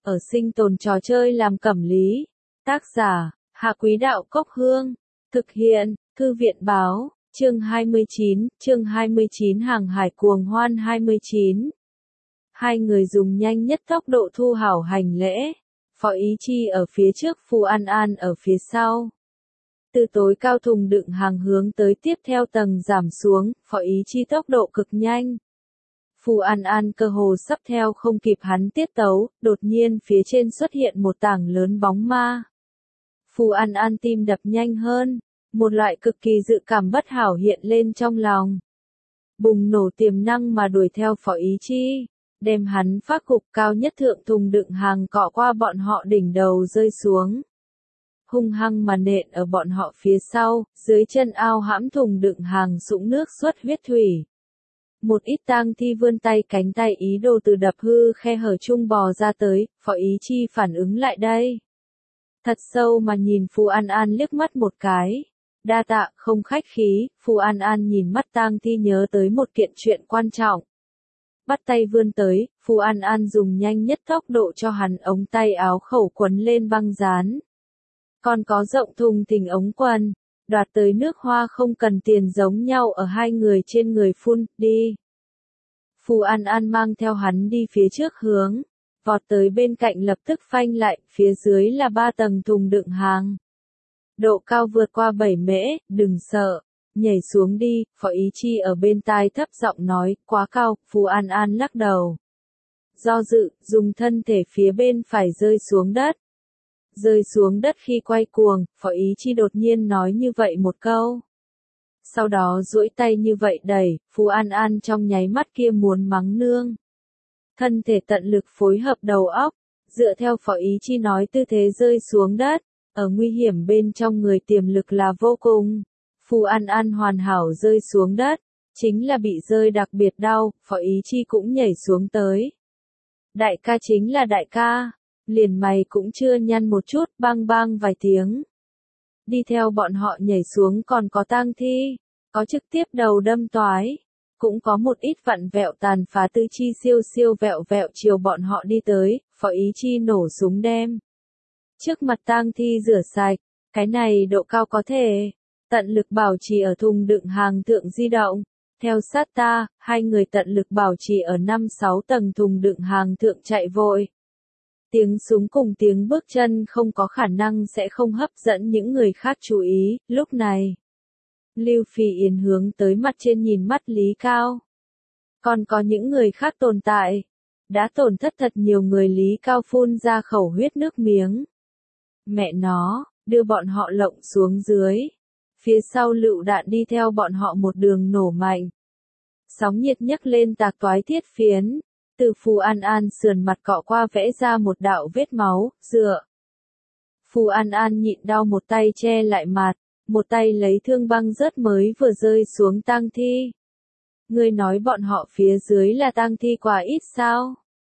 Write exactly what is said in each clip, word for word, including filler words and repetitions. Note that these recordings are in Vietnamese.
ở sinh tồn trò chơi làm cẩm lý. Tác giả, Hạ Quý Đạo Cốc Hương. Thực hiện, Thư viện Báo, chương hai mươi chín, chương hai mươi chín Hàng hải cuồng hoan hai mươi chín. Hai người dùng nhanh nhất tốc độ thu hảo hành lễ. Phó Ý Chi ở phía trước, Phù An An ở phía sau. Từ tối cao thùng đựng hàng hướng tới tiếp theo tầng giảm xuống, Phó Ý Chi tốc độ cực nhanh. Phù An An cơ hồ sắp theo không kịp hắn tiết tấu, đột nhiên phía trên xuất hiện một tảng lớn bóng ma. Phù An An tim đập nhanh hơn, một loại cực kỳ dự cảm bất hảo hiện lên trong lòng. Bùng nổ tiềm năng mà đuổi theo Phó Ý Chi, đem hắn phát cục cao nhất thượng thùng đựng hàng cọ qua bọn họ đỉnh đầu rơi xuống. Hung hăng mà nện ở bọn họ phía sau, dưới chân ao hãm thùng đựng hàng sũng nước xuất huyết thủy. Một ít tang thi vươn tay cánh tay ý đồ từ đập hư khe hở chung bò ra tới, Phó Ý Chi phản ứng lại đây. Thật sâu mà nhìn Phù An An liếc mắt một cái. Đa tạ, không khách khí, Phù An An nhìn mắt tang thi nhớ tới một kiện chuyện quan trọng. Bắt tay vươn tới, Phù An An dùng nhanh nhất tốc độ cho hắn ống tay áo khẩu quấn lên băng dán. Còn có rộng thùng thình ống quần, đoạt tới nước hoa không cần tiền giống nhau ở hai người trên người phun, đi. Phù An An mang theo hắn đi phía trước hướng, vọt tới bên cạnh lập tức phanh lại, phía dưới là ba tầng thùng đựng hàng. Độ cao vượt qua bảy mễ, đừng sợ, nhảy xuống đi, Phó Ý Chi ở bên tai thấp giọng nói, quá cao, Phù An An lắc đầu. Do dự, dùng thân thể phía bên phải rơi xuống đất. Rơi xuống đất khi quay cuồng, Phó Ý Chi đột nhiên nói như vậy một câu. Sau đó duỗi tay như vậy đẩy, Phù An An trong nháy mắt kia muốn mắng nương. Thân thể tận lực phối hợp đầu óc, dựa theo Phó Ý Chi nói tư thế rơi xuống đất, ở nguy hiểm bên trong người tiềm lực là vô cùng. Phù An An hoàn hảo rơi xuống đất, chính là bị rơi đặc biệt đau, Phó Ý Chi cũng nhảy xuống tới. Đại ca chính là đại ca. Liền mày cũng chưa nhăn một chút, bang bang vài tiếng. Đi theo bọn họ nhảy xuống còn có tang thi, có trực tiếp đầu đâm toái, cũng có một ít vặn vẹo tàn phá tư chi siêu siêu vẹo vẹo chiều bọn họ đi tới, Phó Ý Chi nổ súng đem. Trước mặt tang thi rửa sạch, cái này độ cao có thể, tận lực bảo trì ở thùng đựng hàng thượng di động. Theo sát ta, hai người tận lực bảo trì ở năm sáu tầng thùng đựng hàng thượng chạy vội. Tiếng súng cùng tiếng bước chân không có khả năng sẽ không hấp dẫn những người khác chú ý, lúc này. Lưu Phi Yến hướng tới mặt trên nhìn mắt Lý Cao. Còn có những người khác tồn tại. Đã tổn thất thật nhiều người, Lý Cao phun ra khẩu huyết nước miếng. Mẹ nó, đưa bọn họ lộng xuống dưới. Phía sau lựu đạn đi theo bọn họ một đường nổ mạnh. Sóng nhiệt nhấc lên tạc toái thiết phiến. Từ Phù An An sườn mặt cọ qua vẽ ra một đạo vết máu, dựa. Phù An An nhịn đau một tay che lại mặt, một tay lấy thương băng rớt mới vừa rơi xuống tang thi. Ngươi nói bọn họ phía dưới là tang thi quá ít sao?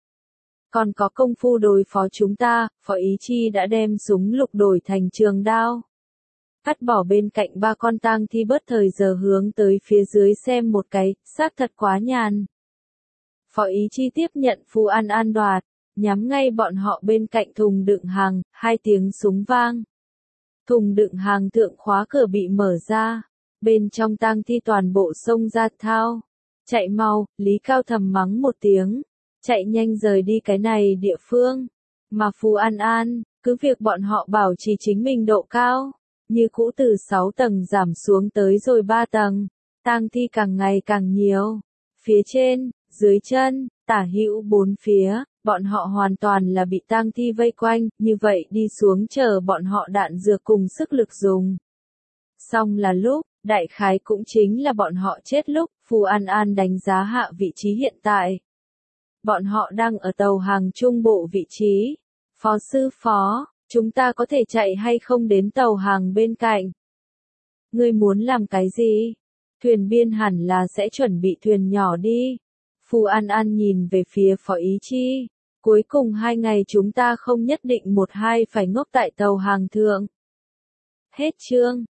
Còn có công phu đối phó chúng ta, Phó Ý Chi đã đem súng lục đổi thành trường đao. Cắt bỏ bên cạnh ba con tang thi bớt thời giờ hướng tới phía dưới xem một cái, xác thật quá nhàn. Phó Ý Chi tiếp nhận Phù An An đoạt, nhắm ngay bọn họ bên cạnh thùng đựng hàng, hai tiếng súng vang. Thùng đựng hàng thượng khóa cửa bị mở ra, bên trong tang thi toàn bộ xông ra thao. Chạy mau, Lý Cao thầm mắng một tiếng, chạy nhanh rời đi cái này địa phương. Mà Phù An An, cứ việc bọn họ bảo trì chính mình độ cao, như cũ từ sáu tầng giảm xuống tới rồi ba tầng, tang thi càng ngày càng nhiều. Phía trên, dưới chân, tả hữu bốn phía, bọn họ hoàn toàn là bị tang thi vây quanh, như vậy đi xuống chờ bọn họ đạn dược cùng sức lực dùng. Xong là lúc, đại khái cũng chính là bọn họ chết lúc, Phù An An đánh giá hạ vị trí hiện tại. Bọn họ đang ở tàu hàng trung bộ vị trí. Phó sư phó, chúng ta có thể chạy hay không đến tàu hàng bên cạnh? Ngươi muốn làm cái gì? Thuyền biên hẳn là sẽ chuẩn bị thuyền nhỏ đi. Phù An An nhìn về phía Phó Ý Chi. Cuối cùng hai ngày chúng ta không nhất định một hai phải ngốc tại tàu hàng thượng. Hết chương.